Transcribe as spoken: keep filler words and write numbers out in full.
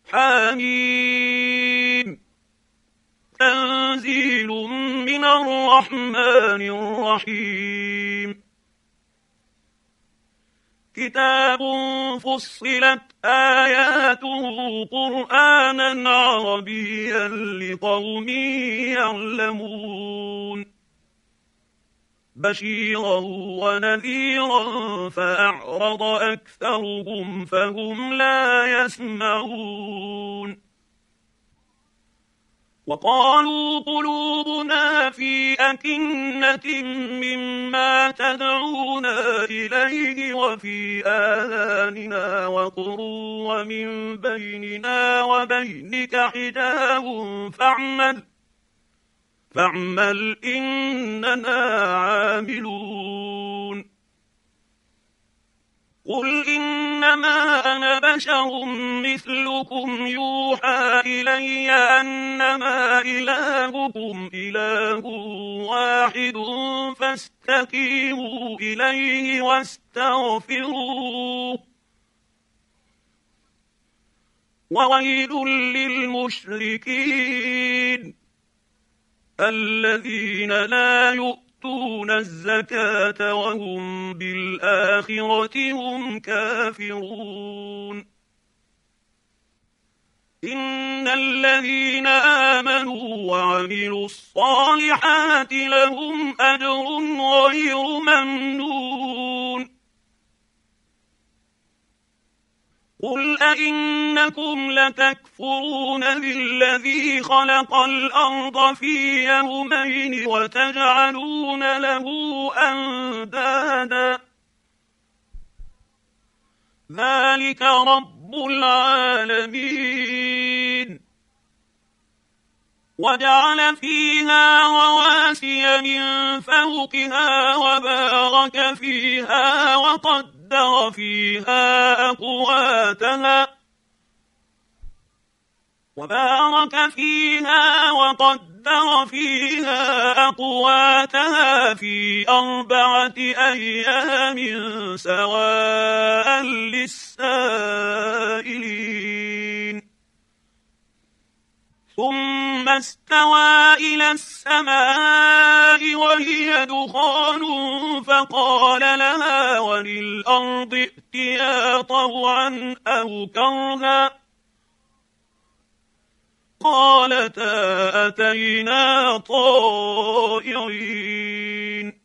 حميم تنزيل من الرحمن الرحيم كتاب فصلت آياته قرآنا عربيا لقوم يعلمون بشيرا ونذيرا فأعرض أكثرهم فهم لا يسمعون وقالوا قلوبنا في أكنة مما تدعونا إليه وفي آذاننا وقر ومن بيننا وبينك حجاب فاعمل فاعمل إننا عاملون قل إنما أنا بشر مثلكم يوحى إلي أنما إلهكم إله واحد فاستقيموا إليه واستغفروه وويل للمشركين الذين لا يؤتون الزكاة وهم بالآخرة هم كافرون إن الذين آمنوا وعملوا الصالحات لهم أجر غير ممنون قل أئنكم لتكفرون بالذي خلق الأرض في يومين وتجعلون له أندادا ذلك رب العالمين وجعل فيها رواسي من فوقها وبارك فيها وقدر فيها أقواتها وبارك فيها وقدر فيها أقواتها في أربعة أيام سواء للسائلين ثم استوى إلى السماء وهي دخان فقال لها وللأرض ائتيا طوعا أو كرها قالتا أتينا طائعين